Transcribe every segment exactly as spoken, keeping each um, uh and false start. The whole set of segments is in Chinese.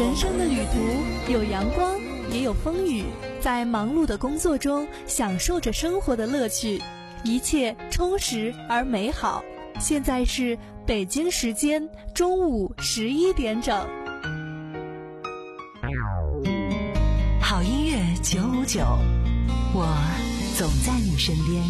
人生的旅途有阳光，也有风雨，在忙碌的工作中享受着生活的乐趣，一切充实而美好。现在是北京时间中午十一点整。 好音乐九五九，我总在你身边。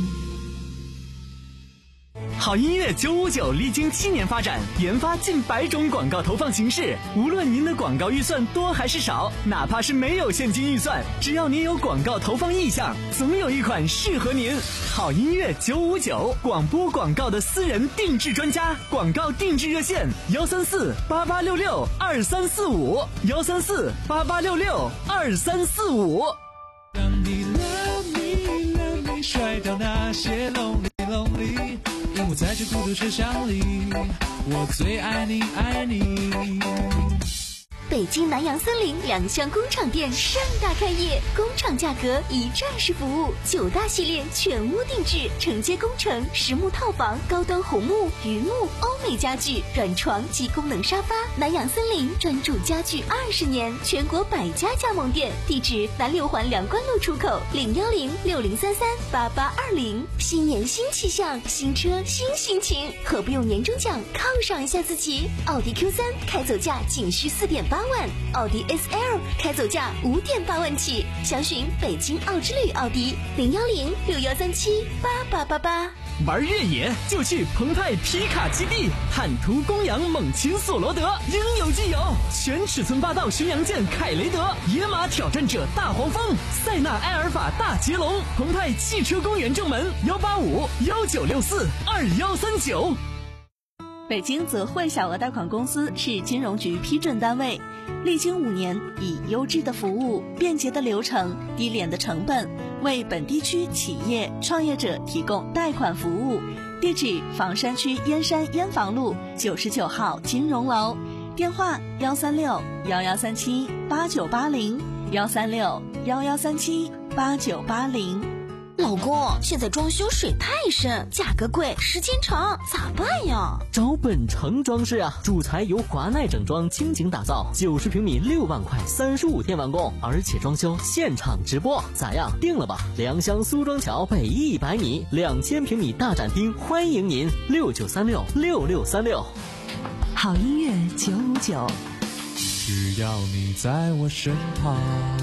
好音乐九五九历经七年发展，研发近百种广告投放形式。无论您的广告预算多还是少，哪怕是没有现金预算，只要您有广告投放意向，总有一款适合您。好音乐九五九，广播广告的私人定制专家，广告定制热线幺三四八八六六二三四五幺三四八八六六二三四五。 让你 love me love me 甩掉那些 lonely lonely， 因为在这孤独车厢里，我最爱你爱你。 北京南洋森林两厢工厂店盛大开业，工厂价格一站式服务，九大系列全屋定制，承接工程、实木套房、高端红木、榆木、欧美家具、软床及功能沙发。南洋森林专注家具二十年，全国百家加盟店，地址南六环梁关路出口零幺零六零三三八八二零。新年新气象，新车新心情，何不用年终奖犒赏一下自己？奥迪 Q 三 开走价仅需四点八万，奥迪 S L 开走价五点八万起，详询北京奥之旅奥迪零幺零六幺三七八八八八。 玩越野就去澎湃皮卡基地，坦途公羊猛禽索罗德应有尽有，全尺寸霸道巡洋舰凯雷德，野马挑战者大黄蜂，塞纳埃尔法大捷龙，澎湃汽车公园正门幺八五幺九六四二幺三九。 北京泽汇小额贷款公司是金融局批准单位，历经五年，以优质的服务、便捷的流程、低廉的成本，为本地区企业创业者提供贷款服务。地址：房山区燕山燕房路九十九号金融楼，电话：幺三六幺幺三七八九八零幺三六幺幺三七八九八零。 老公，现在装修水太深，价格贵，时间长，咋办呀？ 找本城装饰啊，主材由华奈整装倾情打造，九十平米六万块，三十五天完工，而且装修现场直播，咋样？定了吧？良乡苏庄桥北一百米，两千平米大展厅，欢迎您，六九三六六六三六。 好音乐九五九， 只要你在我身旁。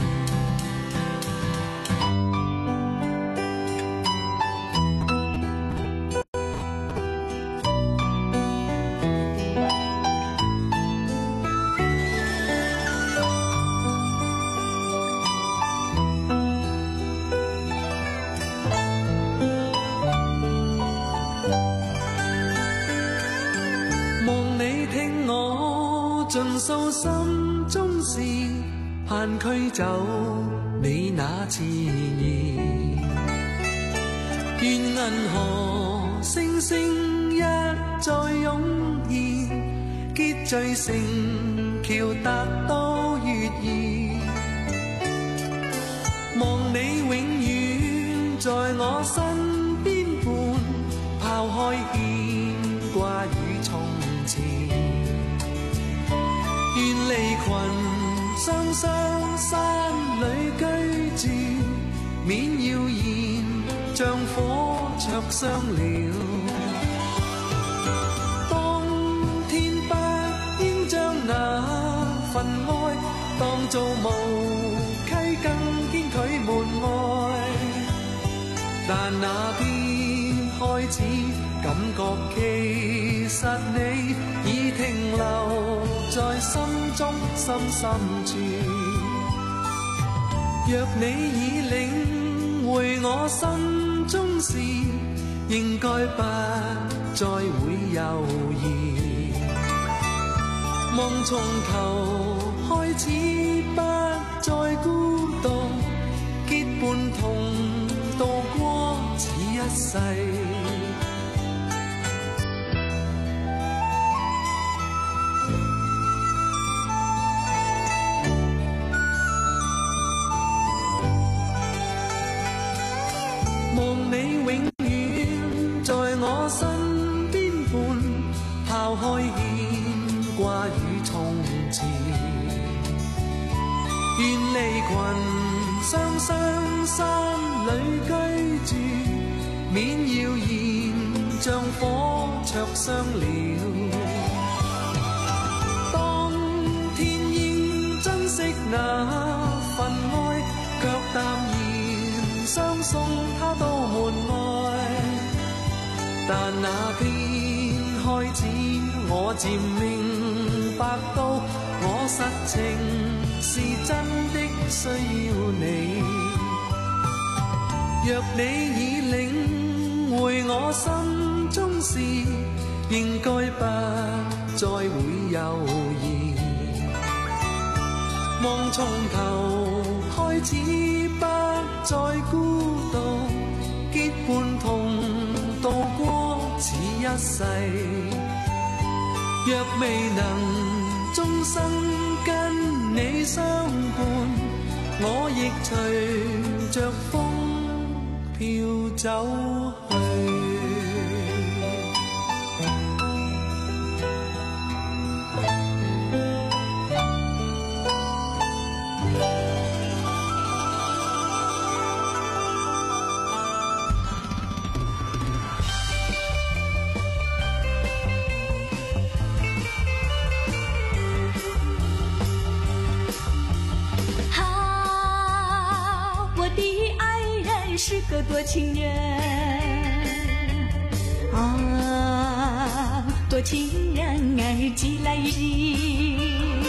盡訴心中事，盼驅走你那熾意。願銀河星星一再湧現，結聚成橋達到月兒。望你永遠在我身邊伴，拋開牽掛與從前。願離群雙雙山裏居住，免謠言像火灼傷了。當天不應將那份愛當做無稽，更堅拒門外。但那天開始感覺其實你已停留在心中深深處，若你已領會我心中事，應該不再會猶豫。夢從頭開始，不再孤獨，結伴同度過此一世。望你永遠在我身邊伴，拋開牽掛與從前。 願離群雙雙山裏居住，免謠言像火灼傷了。當天應珍惜那份愛，卻淡然相送他到門外。但那天開始，我漸明白到，我實情是真的需要你。若你已領會我心中事，應該不再會猶豫。望從頭開始，不再孤獨，結伴同渡過此一世。若未能終生跟你相伴，我亦隨着風飄走去。 是个多情人啊，多情人儿寄来信，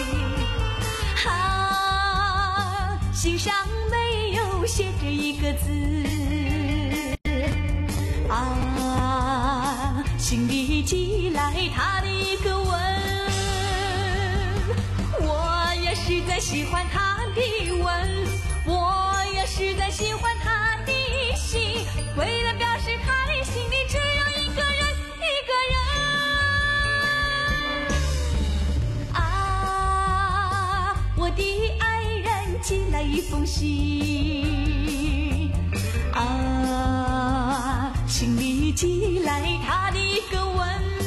啊，信上没有写着一个字啊，信里寄来他的一个吻，我也是在喜欢他的吻，我也是在喜欢他。为了表示他的心里只有一个人，一个人啊！我的爱人寄来一封信啊，信里寄来他的一个吻。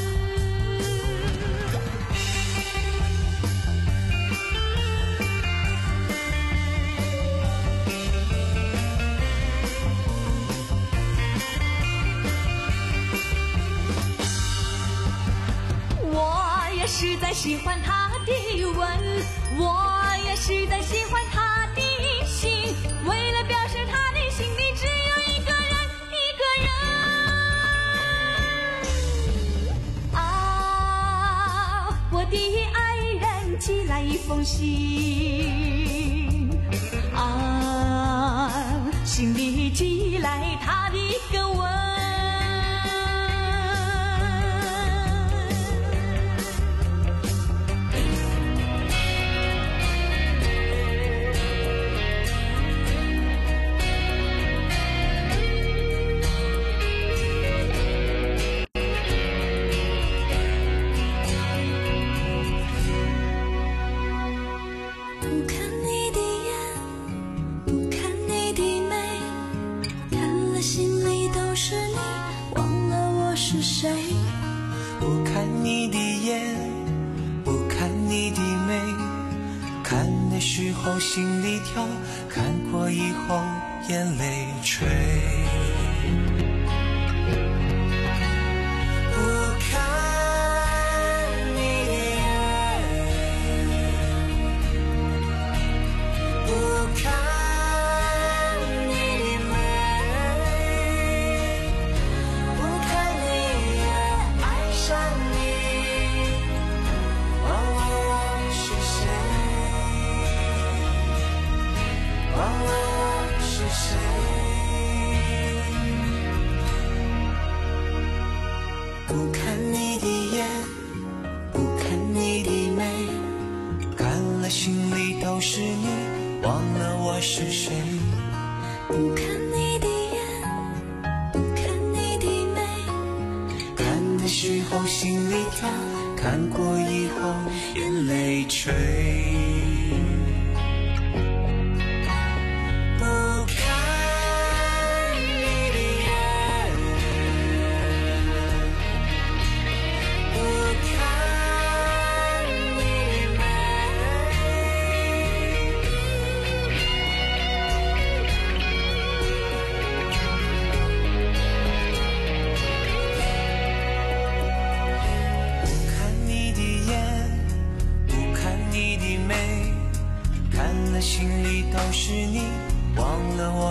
是在喜欢他的吻，我也是在喜欢他的心，为了表示他的心里只有一个人，一个人啊！我的爱人寄来一封信啊，信里寄来他的一个吻。 不看你的眼，不看你的眉，看的时候心里跳，看过以后眼泪垂。不看你的眼，不看不看你的眼，不看你的眉，看了心里都是你，忘了我是谁。不看你的眼，不看你的眉，看的时候心里跳，看过以后眼泪垂。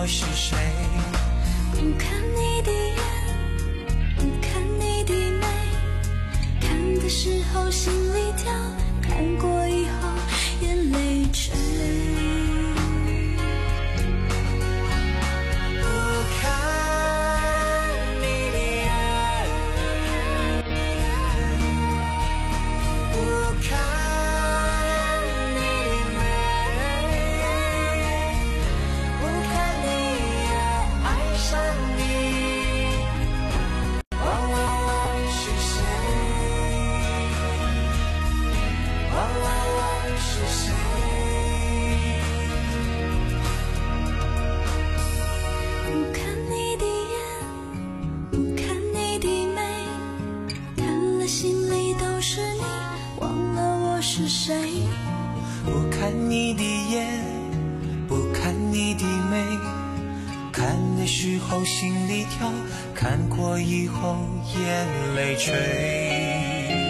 我是谁。 不看你的眼，不看你的眉，看的时候心里跳，看过以后眼泪垂。 不看你的眼，不看你的眉，看的时候心里跳，看过以后眼泪垂。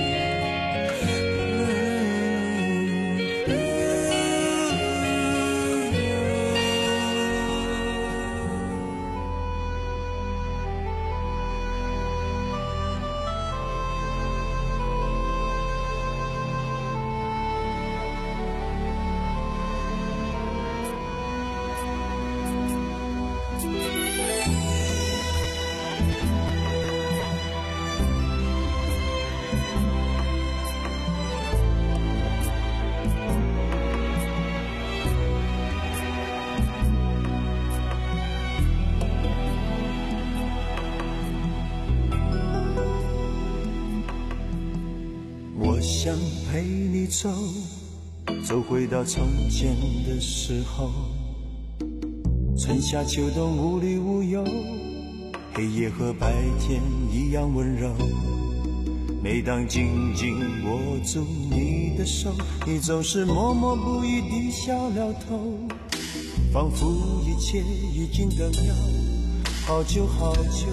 我想陪你走，走回到从前的时候，春夏秋冬无虑无忧，黑夜和白天一样温柔。每当紧紧握住你的手，你总是默默不语地笑了头，仿佛一切已经等了好久好久。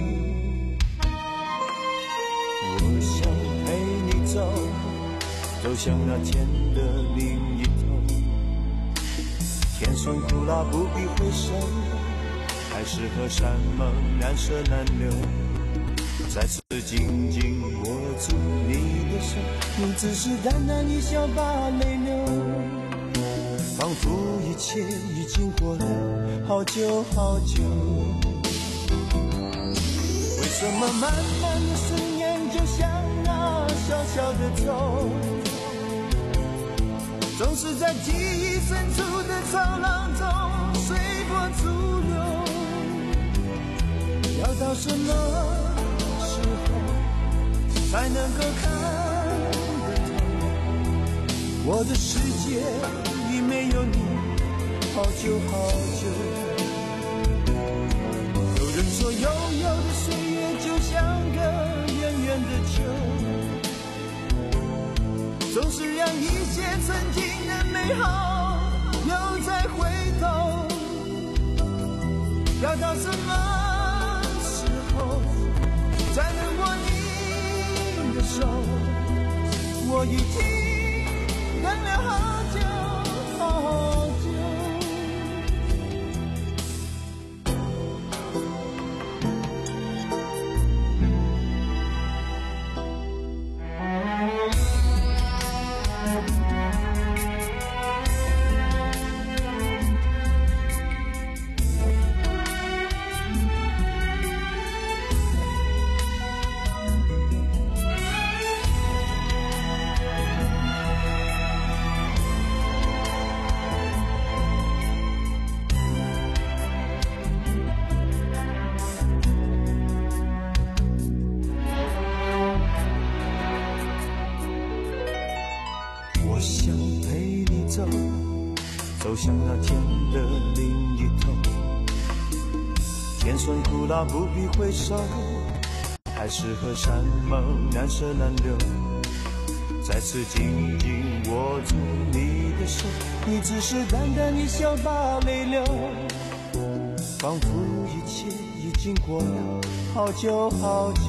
我想陪你走，走向那天的另一头，天酸苦辣不必回首，海誓和山盟难舍难留。再次紧紧握住你的手，你只是淡淡一笑把泪流，仿佛一切已经过了好久好久。为什么慢慢的思念就像那小小的舟，总是在记忆深处的潮浪中随波逐流？要到什么时候才能够看得透？我的世界已没有你好久好久。有人说悠悠的岁月就像个远远的秋，总是让一切曾经的美好又再回头。要到什么时候才能握你的手？我已经等了好久好久。我想陪你走，走向那天的另一头，甜酸苦辣不必回首，海誓和山盟难舍难留。再次紧紧握住你的手，你只是淡淡一笑把泪流，仿佛一切已经过了好久好久。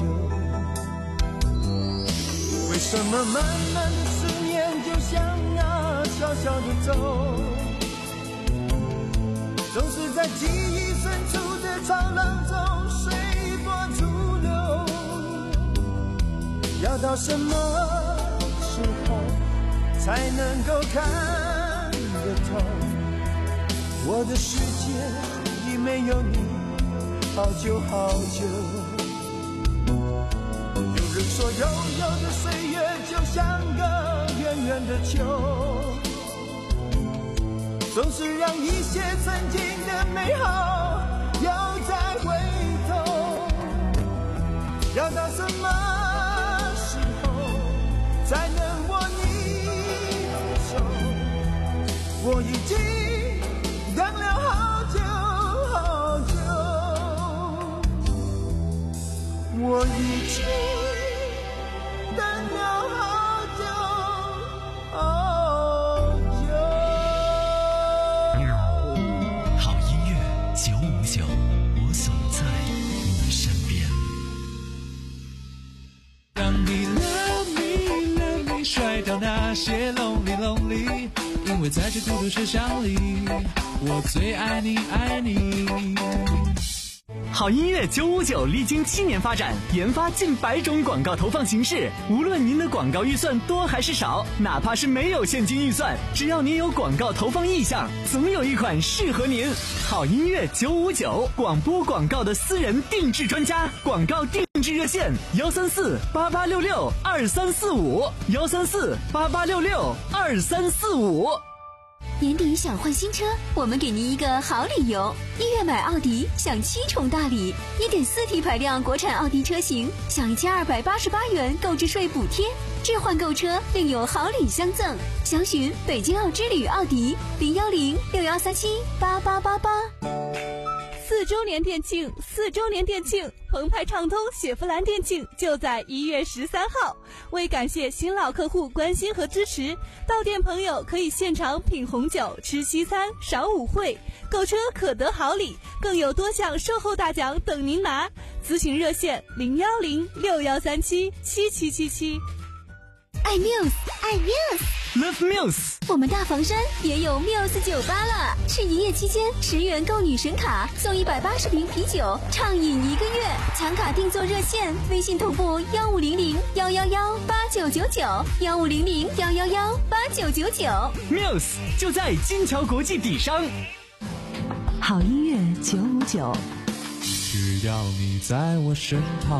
为什么慢慢的思念就像那小小的舟， 总是在记忆深处的长廊中随波逐流。要到什么时候才能够看得透？我的世界已没有你好久好久。有人说悠悠的岁月就像个远远的秋，总是让一些曾经的美好又再回头。要到什么时候才能握你的手？我已经等了好久好久，我已经等了好久好久。 好音乐九五九，我总在你身边。 让你 love me love me 甩掉那些 lonely lonely， 因为在这孤独世上里，我最爱你爱你。 好音乐九五九历经七年发展，研发近百种广告投放形式。无论您的广告预算多还是少，哪怕是没有现金预算，只要您有广告投放意向，总有一款适合您。好音乐九五九，广播广告的私人定制专家，广告定制热线幺三四八八六六二三四五幺三四八八六六二三四五。 年底想换新车，我们给您一个好理由。一月买奥迪享七重大礼， 一点四 T 排量国产奥迪车型享一千二百八十八元购置税补贴，置换购车另有好礼相赠。详询北京奥之旅奥迪零幺零六幺三七八八八八。 四周年店庆，四周年店庆，澎湃畅通雪佛兰店庆就在一月十三号。为感谢新老客户关心和支持，到店朋友可以现场品红酒、吃西餐、赏舞会，购车可得好礼，更有多项售后大奖等您拿。咨询热线零幺零六幺三七七七七七。 爱 Muse， 爱 Muse。Love Muse， 我们大房山也有 Muse 酒吧了。是营业期间，十元购女神卡送一百八十瓶啤酒，畅饮一个月。抢卡定做热线，微信同步幺五零零幺幺幺八九九九幺五零零幺幺幺八九九九。 Muse 就在金桥国际底商。 好音乐九五九， 只要你在我身旁。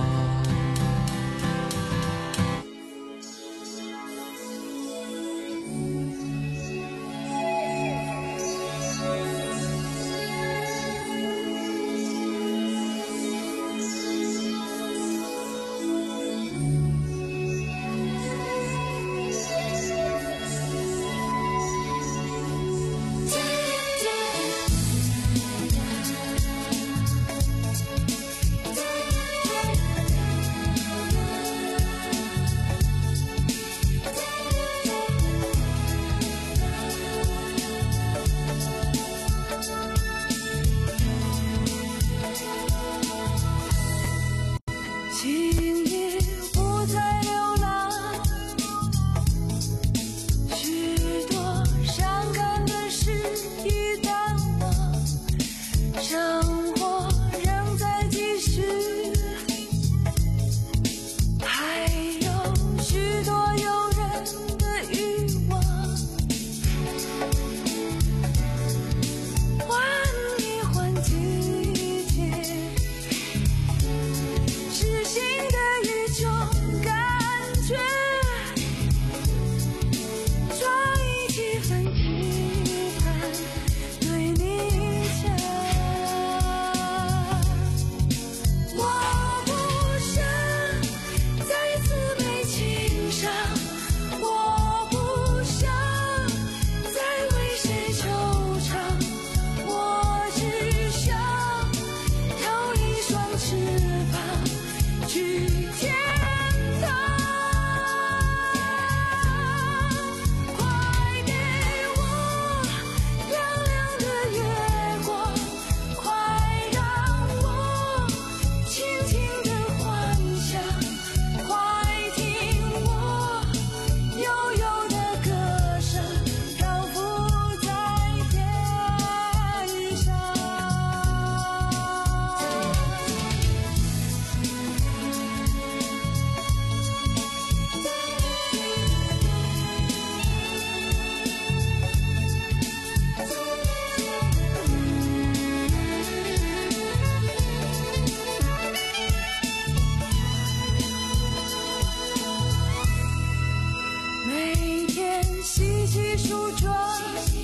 梳妆，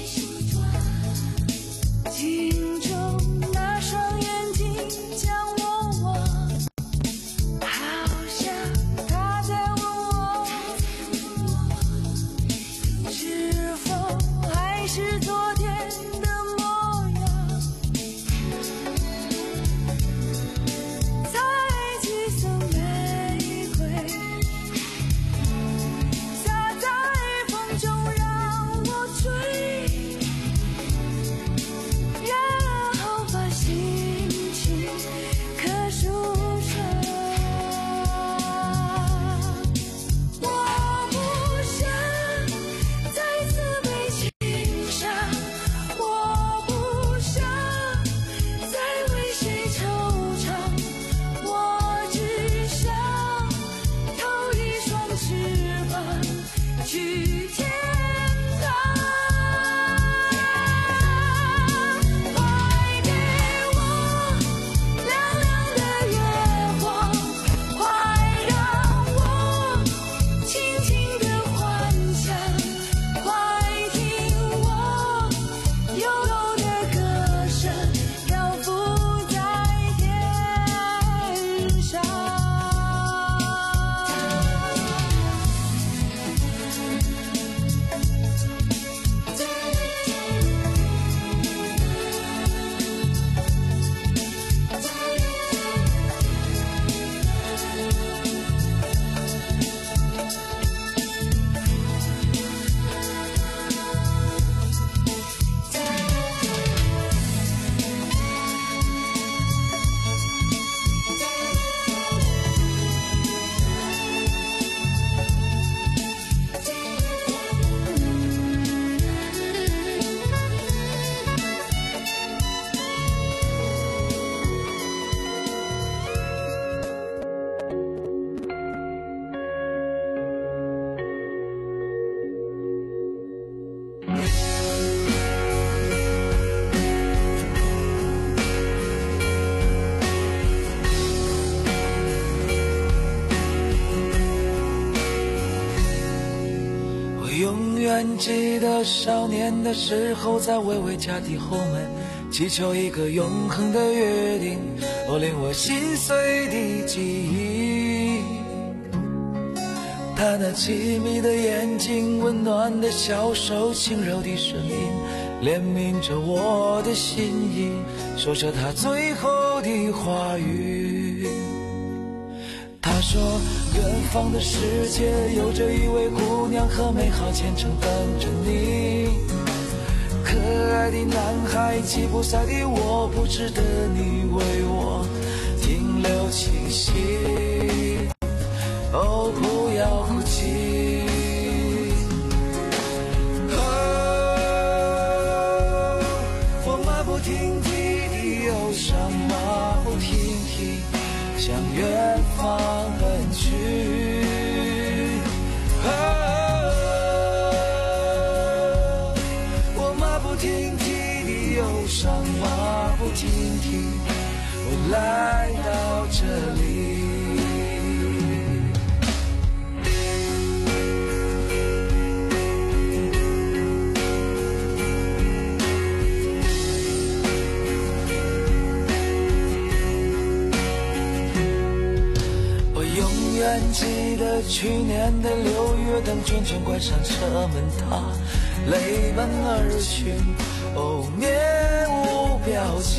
镜中那双眼睛将我望，好像他在问我，是否还是昨天的模样。采几束玫瑰，洒在风中让我吹，然后把心情刻书上。我不想再次被情伤，我不想再为谁惆怅，我只想投一双翅膀去天堂。快给我亮亮的月光，快让我轻轻地幻想，快听我悠悠的歌声漂浮在天上。 我永远记得少年的时候，在微微家的后门，祈求一个永恒的约定，哦，令我心碎的记忆。他那凄迷的眼睛，温暖的小手，轻柔的声音，怜悯着我的心意，说着他最后的话语。他说远方的世界有着一位姑娘和美好前程等着你，可爱的男孩，吉普赛的我，不值得你为我停留气息。哦，不要哭泣。哦，我马不停蹄的忧伤，马不停蹄向远方奔去。哦，我马不停蹄的忧伤，马不停蹄，我来到这里。记得去年的六月，等圈圈关上车门，他泪奔而去，哦，面无表情。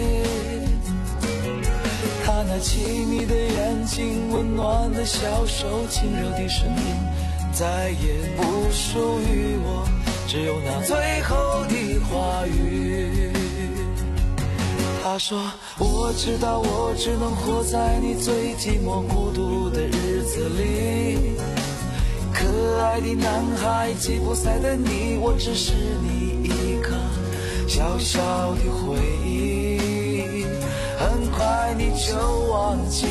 他那凄迷的眼睛，温暖的小手，轻柔的声音，再也不属于我，只有那最后的话语。他说我知道我只能活在你最寂寞孤独的日子里，可爱的男孩，吉普赛的你，我只是你一个小小的回忆，很快你就忘记。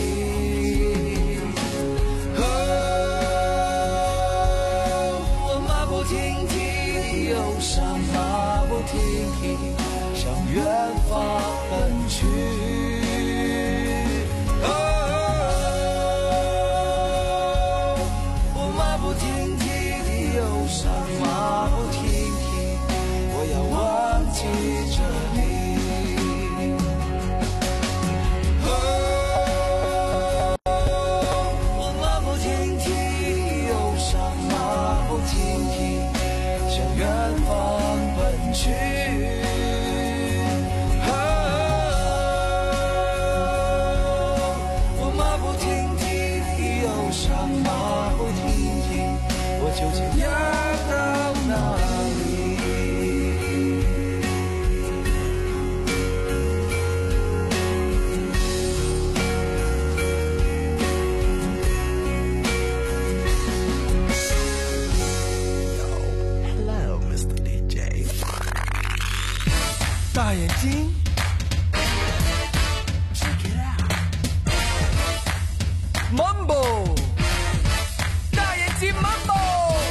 哦，我马不停蹄忧伤，马不停蹄向远方奔去。哦，我马不停蹄的忧伤，马不停要忘记这里。我马不停蹄，忧伤马不停蹄，向远方奔去。我马不停蹄，忧伤马不停蹄，我究竟要到哪里？大眼睛 Check it out Mambo 大眼睛 Mambo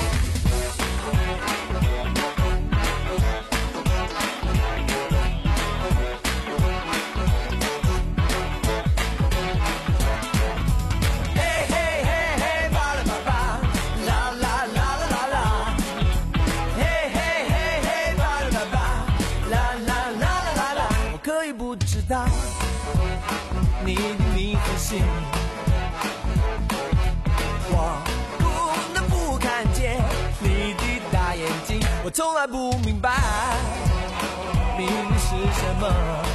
嘿嘿嘿嘿巴拉巴巴啦啦啦啦啦啦嘿嘿嘿嘿巴拉巴巴啦啦啦啦啦我可以不知道你的名和姓，我不能不看见你的大眼睛，我从来不明白命运是什么，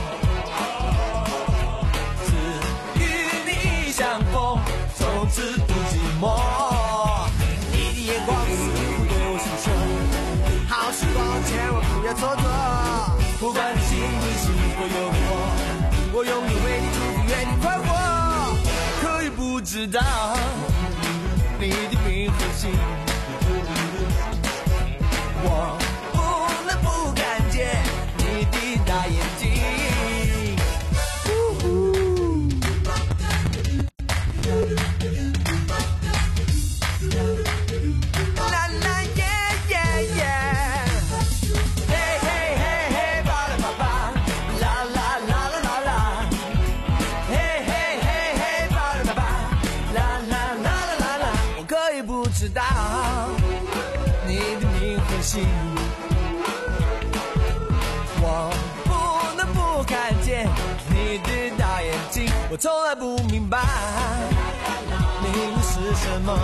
只与你相逢，从此不寂寞。你的眼光似乎对我诉说，好时光千万不要蹉跎，不管你心里是否有我，我永远为你祝福，愿你快活。可以不知道你的名和姓，我不能不看见你的大眼睛。啦啦耶耶耶，嘿嘿嘿嘿巴拉巴巴，啦啦啦啦啦啦，嘿嘿嘿嘿巴拉巴巴，啦啦啦啦啦啦。我可以不知道你的名和姓，我不能不看见你的大眼睛，我从来不明白命运是什么，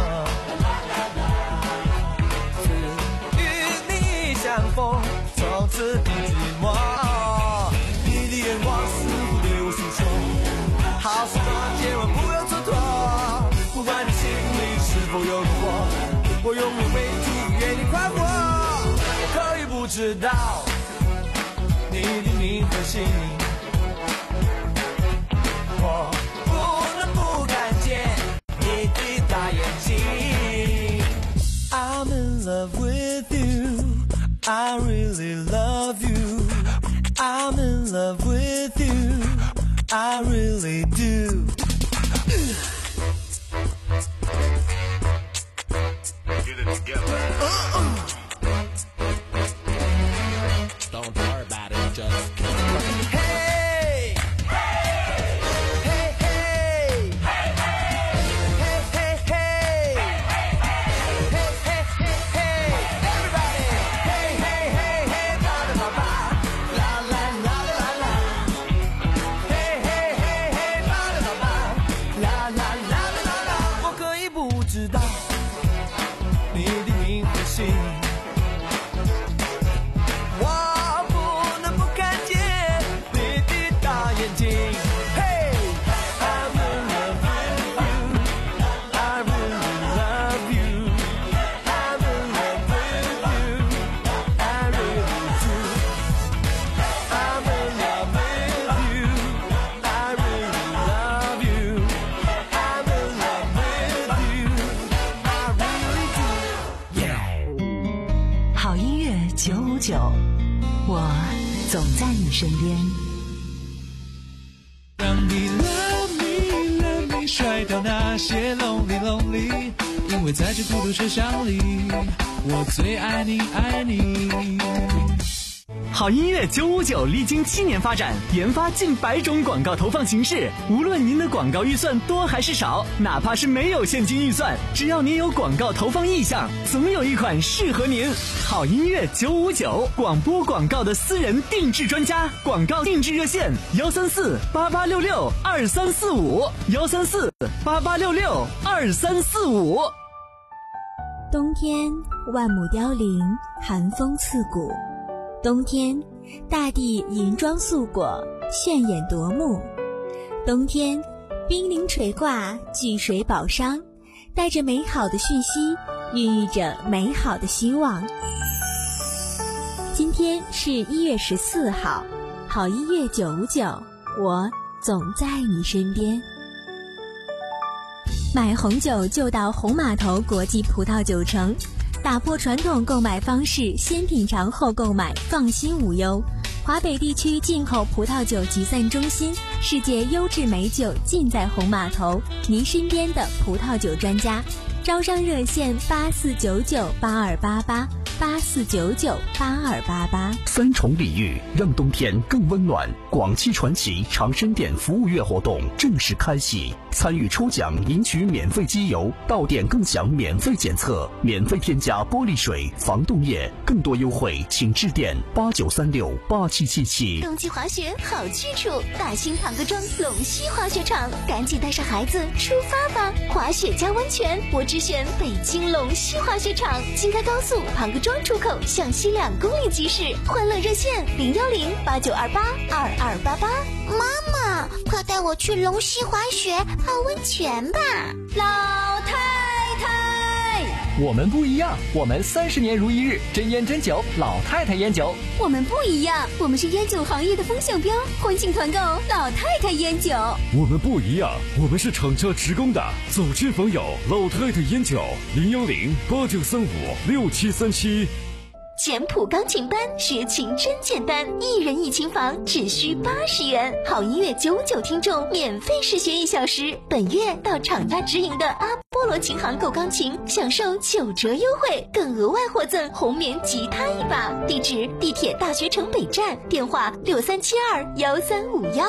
只与你相逢，从此不寂寞。你的眼光似乎对我诉说，好时光千万不要蹉跎，不管你心里是否有我，我永远为你祝福，愿你快活。我可以不知道你的名和姓，我不能不看见你的大眼睛。I'm in love with you, I really love you. I'm in love with you, I really do. Get it together. Uh-uh. Don't worry about it, just keep working. Hey! Hey, hey! Hey, hey, hey! Hey, hey, hey, hey! Everybody! Hey, hey, hey, hey! Ba da ba ba! La la la la la! Hey, hey, hey, hey! Ba da ba ba! La la la la la! 我可以不知道你的名和姓，我不能不看见你的大眼睛。Hey, I'm in love with you, I really love you. I'm in love with you, I really do. I'm in love with you, I really love you. I'm in love with you, I really do. Yeah. 好音乐九五九，我总在你身边。 让你 love me love me 甩掉那些 lonely lonely， 因为在这孤独车厢里，我最爱你爱你。 好音乐九五九历经七年发展，研发近百种广告投放形式。无论您的广告预算多还是少，哪怕是没有现金预算，只要您有广告投放意向，总有一款适合您。好音乐九五九，广播广告的私人定制专家，广告定制热线：幺三四八八六六二三四五，幺三四八八六六二三四五。 冬天，万亩凋零，寒风刺骨。冬天，大地银装素裹，炫眼夺目。冬天，冰凌垂挂，巨水宝商，带着美好的讯息，孕育着美好的希望。今天是一月十四号，好音乐九五九，我总在你身边。买红酒就到红码头国际葡萄酒城，打破传统购买方式，先品尝后购买，放心无忧。华北地区进口葡萄酒集散中心，世界优质美酒尽在红码头，您身边的葡萄酒专家。招商热线八四九九八二八八八四九九八二八八。 三重礼遇，让冬天更温暖。广汽传祺长生店服务月活动正式开启，参与抽奖赢取免费机油，到店更享免费检测，免费添加玻璃水、防冻液。更多优惠请致电八九三六八七七七。 冬季滑雪好去处，大兴庞各庄龙溪滑雪场，赶紧带上孩子出发吧！滑雪加温泉，我只选北京龙溪滑雪场。京开高速庞各庄出口向西两公里即驶，欢乐热线零幺零八九二八二二八八。 妈妈，快带我去龙溪滑雪泡温泉吧！ 老太太， 我们不一样，我们三十年如一日，真烟真酒，老太太烟酒。 我们不一样，我们是烟酒行业的风向标，欢庆团购老太太烟酒。 我们不一样，我们是厂家职工的，走亲访友，老太太烟酒，零幺零八九三五六七三七。 简谱钢琴班，学琴真简单，一人一琴房只需八十元。好音乐九九听众免费试学一小时，本月到厂家直营的阿波罗琴行购钢琴，享受九折优惠，更额外获赠红棉吉他一把。地址：地铁大学城北站，电话六三七二幺三五幺。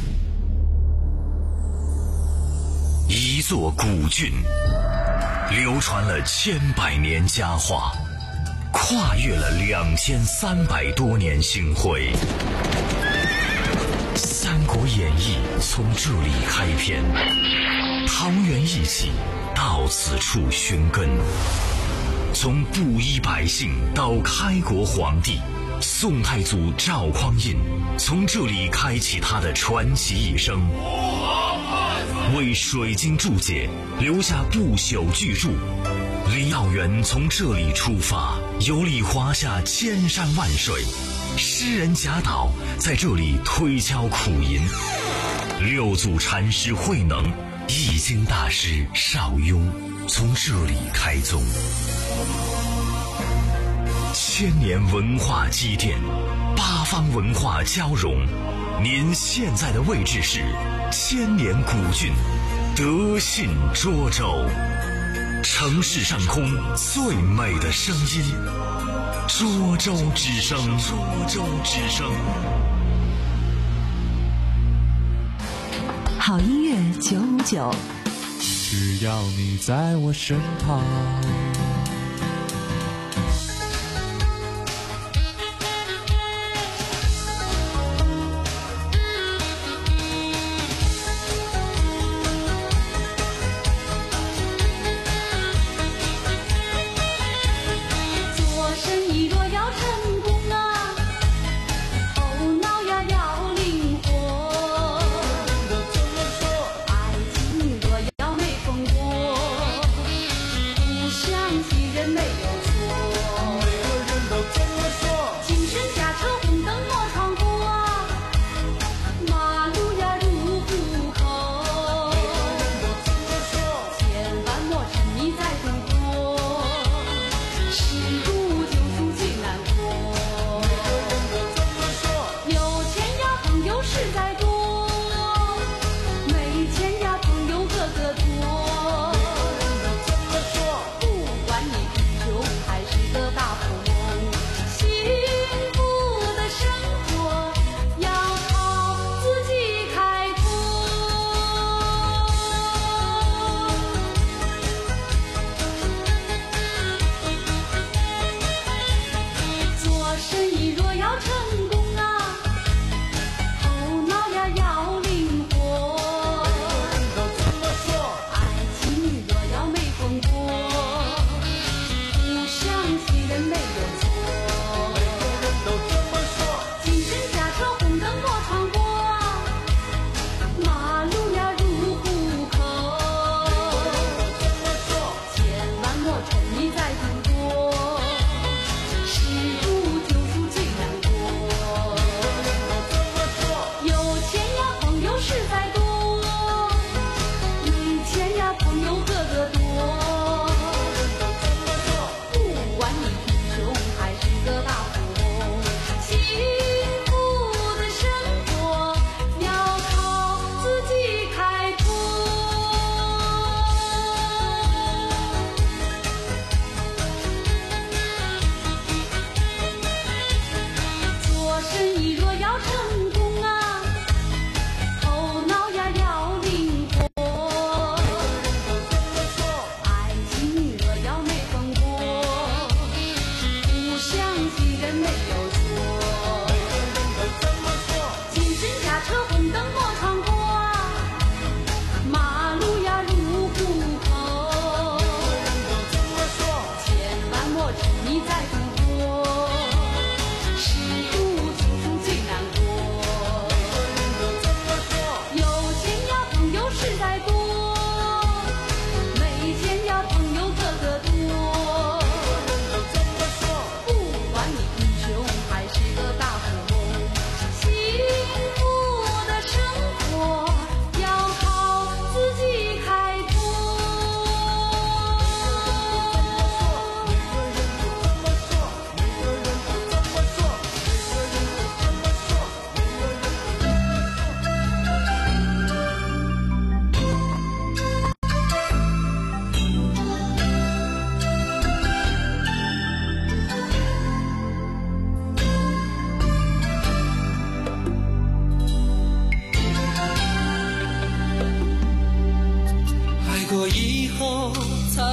一座古郡，流传了千百年佳话，跨越了两千三百多年星辉。《三国演义》从这里开篇，桃园义气到此处寻根。从布衣百姓到开国皇帝，宋太祖赵匡胤从这里开启他的传奇一生，为水晶注解，留下不朽巨著。李道元从这里出发，游历华夏千山万水，诗人贾岛在这里推敲苦吟，六祖禅师慧能、易经大师邵雍从这里开宗。千年文化积淀，八方文化交融，您现在的位置是千年古郡德信涿州。城市上空最美的声音，涿州之声。涿州之声。 好音乐九五九， 只要你在我身旁。 想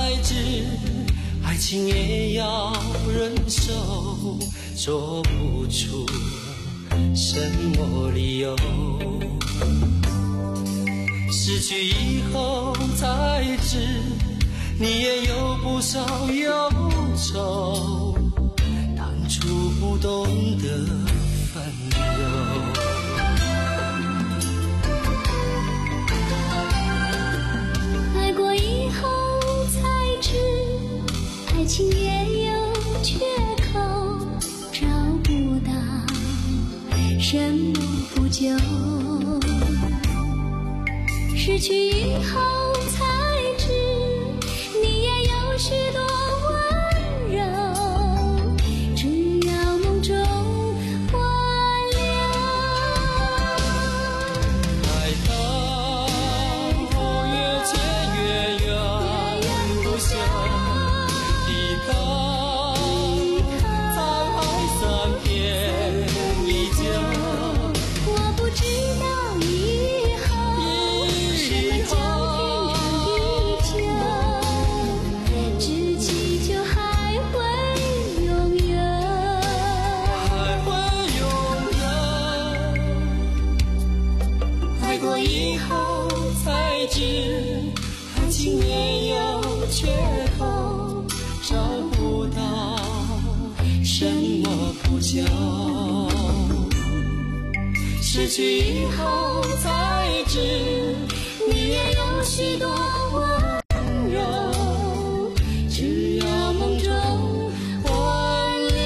才知爱情也要忍受，说不出什么理由。失去以后才知，你也有不少忧愁，当初不懂得分忧。 爱过以后才知，爱情也有缺口，找不到什么补救。失去以后才知，你也有许多温柔，只要梦中挽留。 爱到越结越远，不休。一到沧海桑田依旧。 我不知道以后什么叫天长地久，只祈求还会永远， 还会永远。爱过以后才知，爱情也有缺口，找不到什么补救。失去以后才知，你也有许多温柔，只要梦中挽留。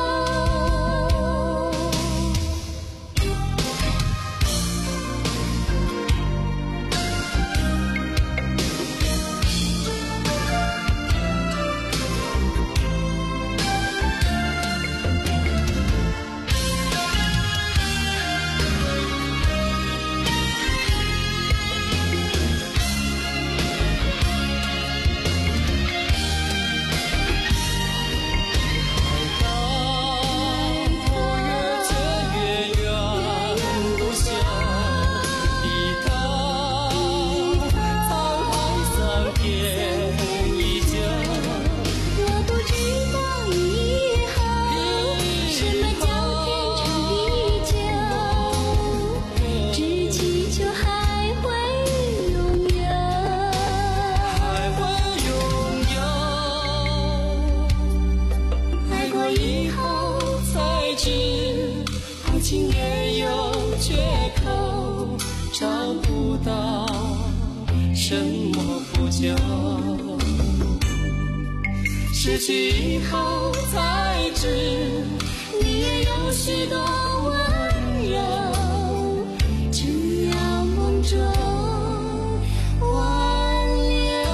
失去以后才知，你也有许多温柔，只要梦中挽留。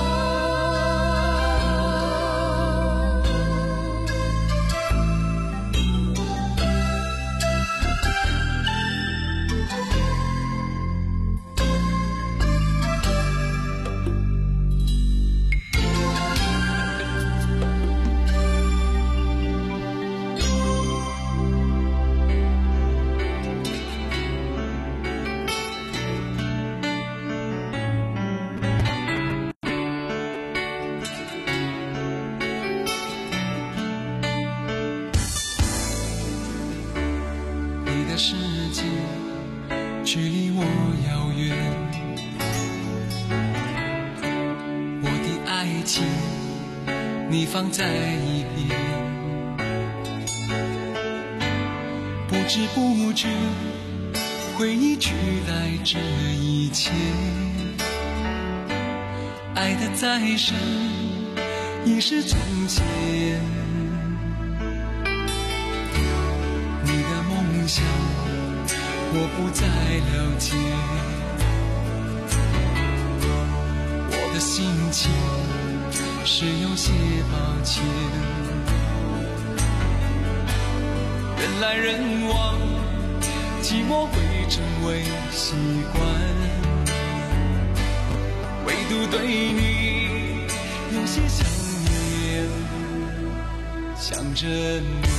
你的世界距离我遥远，我的爱情你放在一边，不知不觉回忆取代这一切，爱的再深已是从前。你的梦想我不再了解，我的心情是有些抱歉。人来人往，寂寞会成为习惯，唯独对你有些想念，想着你。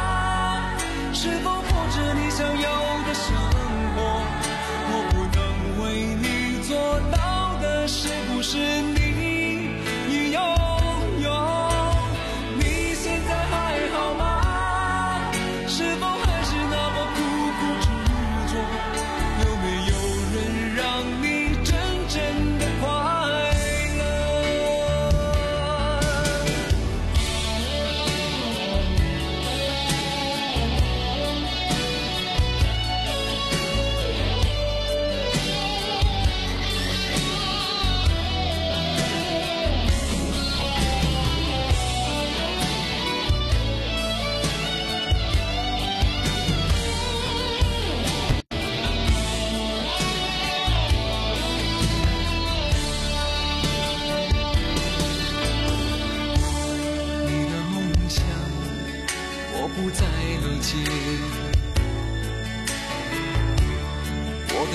是否过着你想要的生活？我不能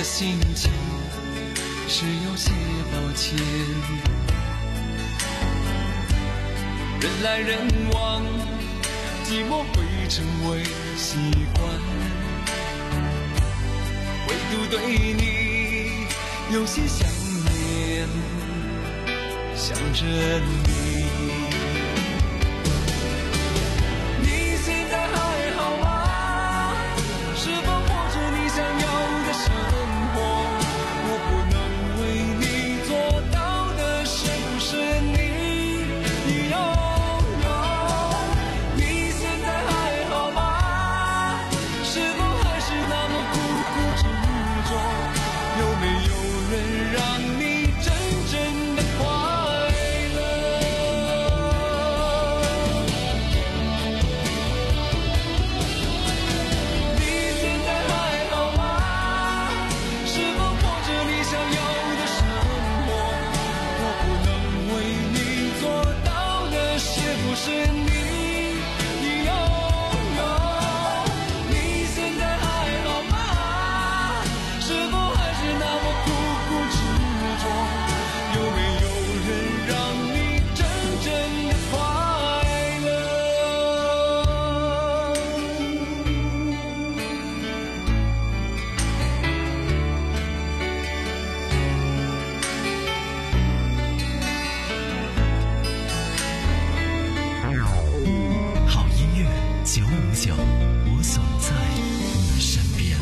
心情是有些抱歉，人来人往，寂寞会成为习惯，唯独对你有些想念，想着你。你现在还好吗？是否过着你想要的生活？我不能为你做到的，是不是你已拥有？你现在还好吗？是否还是那么苦苦执着？有没有人让你真正的快乐？你现在还好吗？是否过着你想要的生活？我不能为你做到的，是不是你已拥有？你现在还好吗？是否还是那么苦苦执着？有没有人让你真正的快乐？ 好音乐九五九，我总在你身边。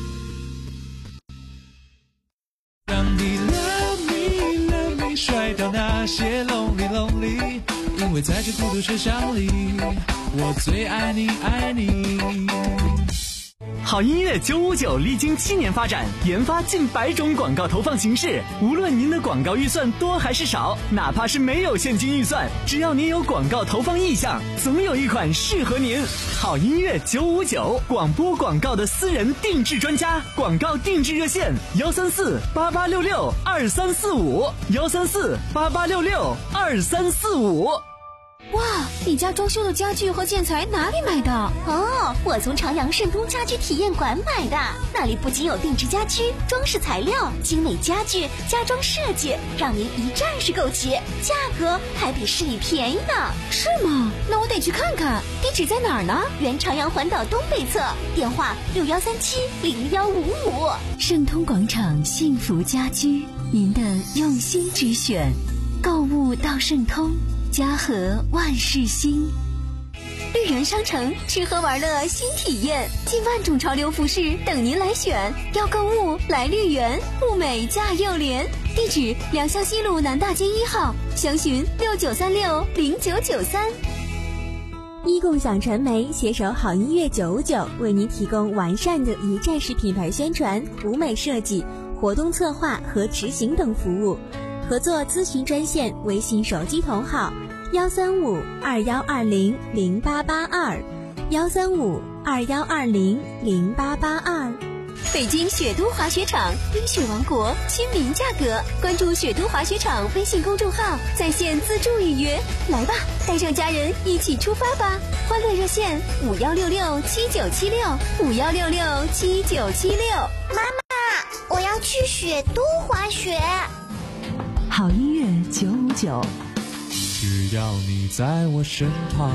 让你 love me love me 甩掉那些 lonely lonely， 因为在这孤独车厢里，我最爱你爱你。 好音乐九五九历经七年发展，研发近百种广告投放形式。无论您的广告预算多还是少，哪怕是没有现金预算，只要您有广告投放意向，总有一款适合您。好音乐九五九，广播广告的私人定制专家，广告定制热线幺三四八八六六二三四五幺三四八八六六二三四五。 哇，你家装修的家具和建材哪里买的？ 哦，我从长阳盛通家居体验馆买的，那里不仅有定制家居、装饰材料、精美家具、家装设计，让您一站式购齐，价格还比市里便宜呢。 是吗？那我得去看看。地址在哪儿呢？ 原长阳环岛东北侧，电话六幺三七零幺五五。 盛通广场幸福家居，您的用心之选，购物到盛通，家和万事兴。 绿园商城吃喝玩乐新体验，近万种潮流服饰等您来选。要购物来绿园，物美价又廉。地址：良乡西路南大街一号，详询六九三六零九九三。 一共享传媒携手好音乐九五九，为您提供完善的一站式品牌宣传、舞美设计、活动策划和执行等服务。合作咨询专线：微信手机同号幺三五二幺二零零八八二幺三五二幺二零零八八二。 北京雪都滑雪场，冰雪王国，亲民价格。关注雪都滑雪场微信公众号，在线自助预约。来吧，带上家人一起出发吧！欢乐热线五幺六六七九七六五幺六六七九七六。 妈妈，我要去雪都滑雪。 好音乐九五九， 只要你在我身旁。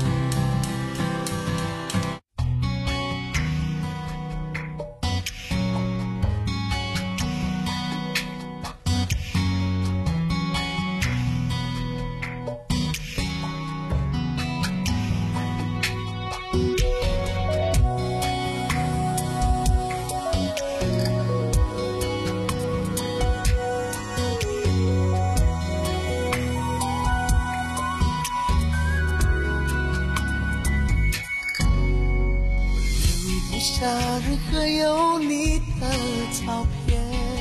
任何有你的照片，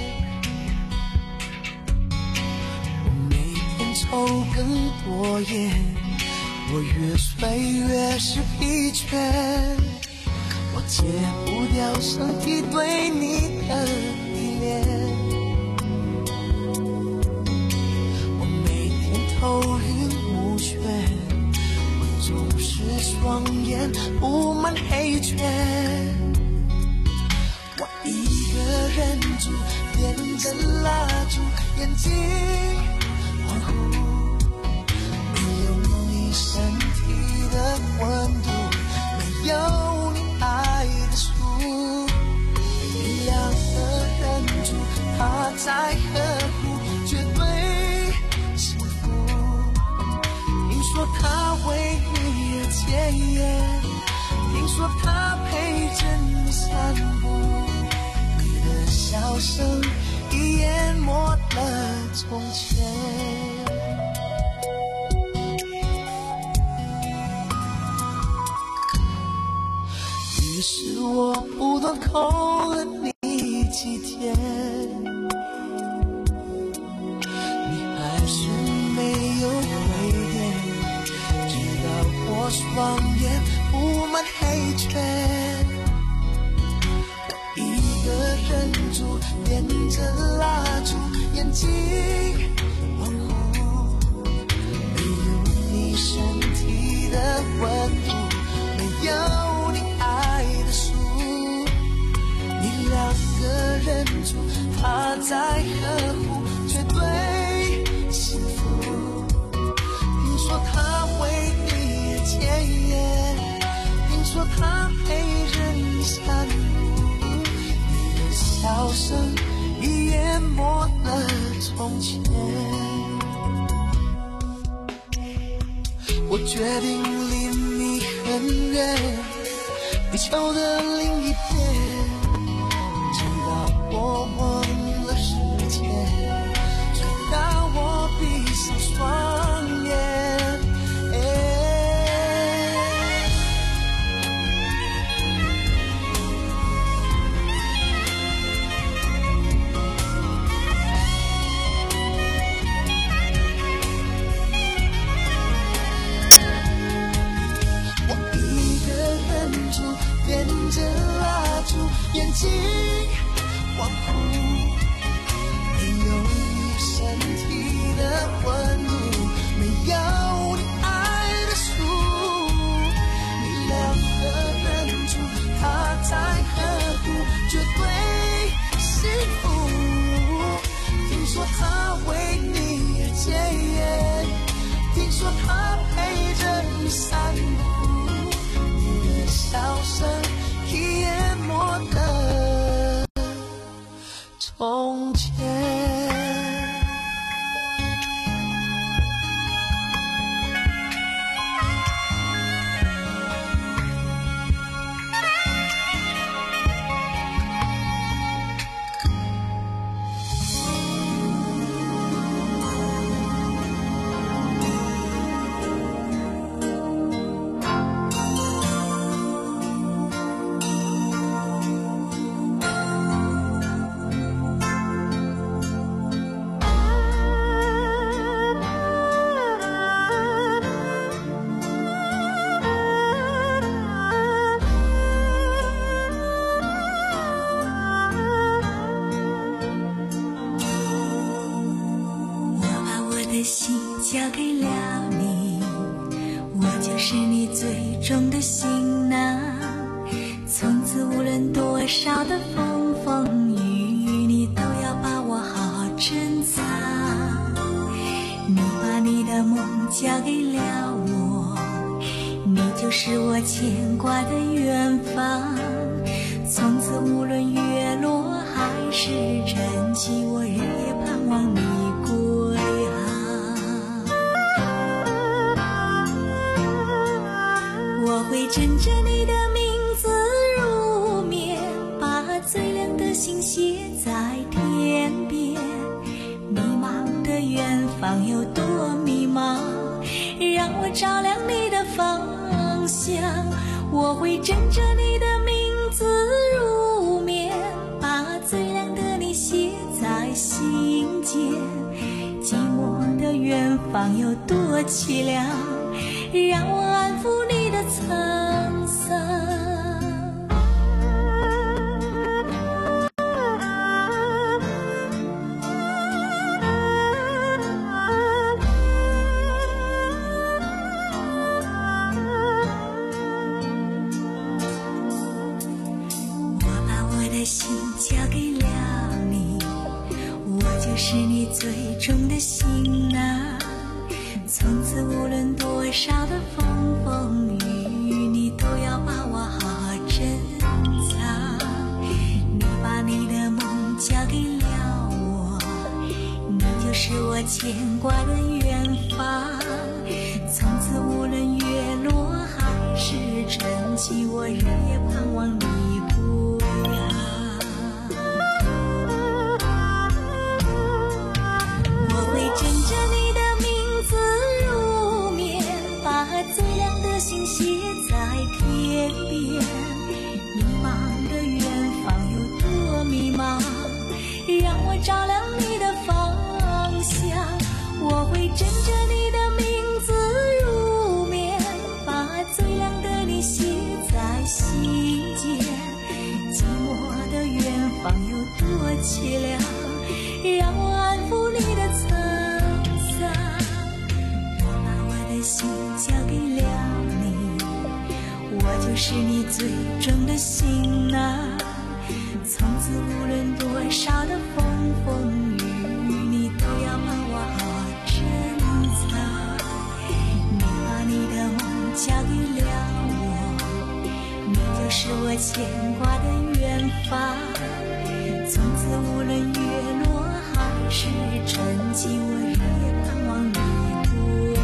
我每天抽更多烟，我越睡越是疲倦，我戒不掉身体对你的依恋，我每天头晕目眩，我总是双眼布满黑圈，我一个人着蜡烛，眼睛恍惚，没有你身体的温度，没有你爱的书，原谅和忍住，他在呵护，绝对幸福。听说他为你而戒烟，听说他陪着你散步，你的笑声已淹没了从前。于是我不断扣了你几天，你还是没有回电，直到我双眼布满黑圈，一个人住，点着蜡烛，眼睛模糊，没有你身体的温度，没有你爱的书，你两个人住，他在呵护，绝对幸福。听说他为你而戒烟，听说他陪着你散步，你的笑声已淹没了从前。我决定离你很远，地球的另一边，直到我忘了时间，直到我闭上双眼。点着蜡烛，眼睛恍惚，没有你身体的温度，没有你爱的书，你两个人住，他在呵护，绝对幸福。听说他为你而戒烟，听说他陪着你散步，你的笑声已淹没了从前。 心交给了你，我就是你最终的行囊，从此无论多少的风风雨雨，你都要把我好好珍藏。你把你的梦交给了我，你就是我牵挂的远方，从此无论月落还是晨曦，我日夜盼望你归航。我会枕着你的名字入眠，把最亮的星写在天边。迷茫的远方有多迷茫，让我照亮你的方向。我会枕着你的名字入眠，把最亮的你写在心间。寂寞的远方有多凄凉，让我安抚你的沧桑。我把我的心交给了你， 中的行囊，从此无论多少的风风雨雨，你都要把我好好珍藏。你把你的梦交给了我，你就是我牵挂的远方。从此无论月落还是晨起，我日夜盼望你不要。我会枕着你的名字入眠，把最亮的星写在天边。迷茫的远方有多迷茫，让我照亮你的方向。我会枕着你的名字入眠，把最亮的你写在心间。寂寞的远方有多凄凉，让我安抚你的沧桑。我把我的心交给了你，我就是你最重的行囊。从此无论多少的风风雨雨，你都要把我好好珍藏。你把你的梦交给了我，你就是我牵挂的远方。从此无论月落还是晨起，我日夜盼望你不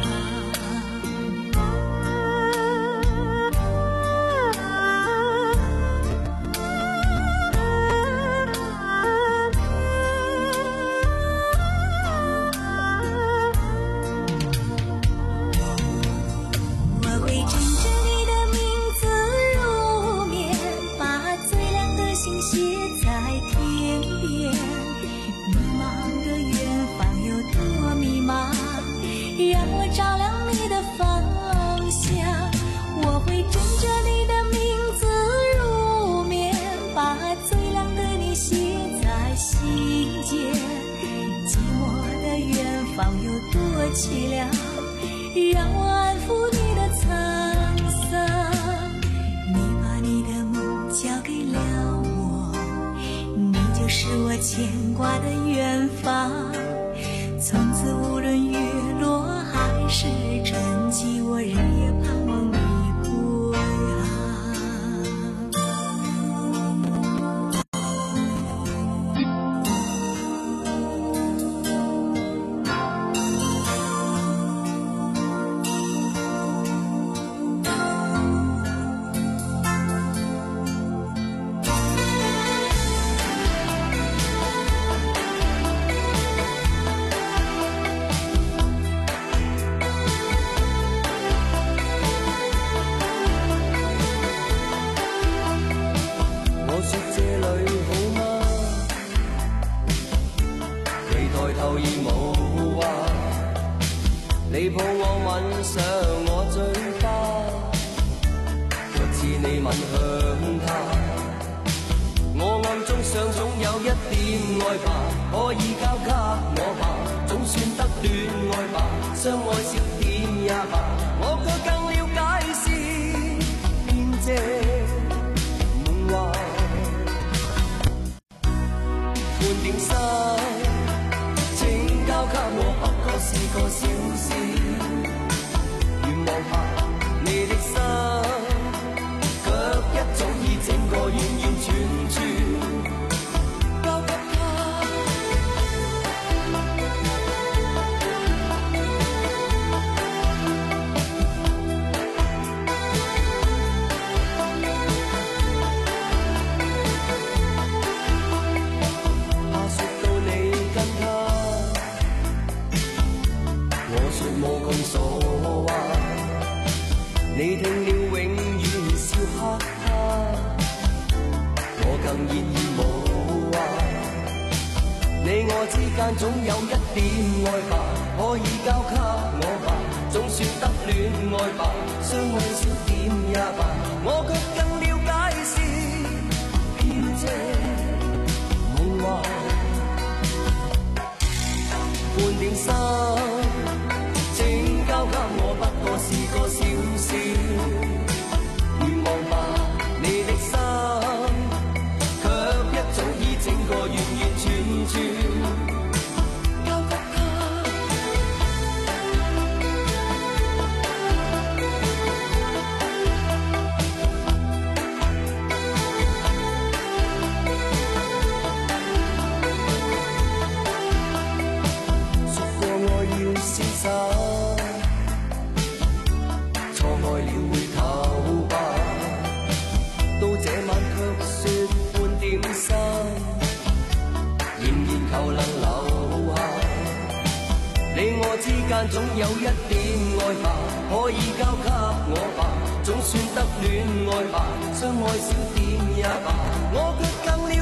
让我照亮你的方向。我会枕着你的名字入眠，把最亮的你写在心间。寂寞的远方有多凄凉，让我安抚你的沧桑。你把你的梦交给了我，你就是我牵挂的远方。从此无论月落还是晨起，我日夜盼望你不你抱我吻上我嘴巴，若似你吻向他，我暗中想總有一點愛吧，可以交給我吧，總算得戀愛吧，相愛少點也罷，我卻更了解是編織夢話，半點心請交給我，不過是個小事，願望吧你的心，卻一早已整個完完全全交給他。他說到你跟他，我說無窮所話，你聽了永遠笑哈哈，我更現已無話。你我之間總有一點愛吧，可以交給我吧，總算得戀愛吧，相愛少點也罷，我卻更了解是編織夢話，半點心請交給我，不過是個小事，願望吧你的心，卻一早已整個完完全全交能留下。你我之間總有一點愛吧，可以交給我吧，總算得戀愛吧，相愛少點也罷，我卻更了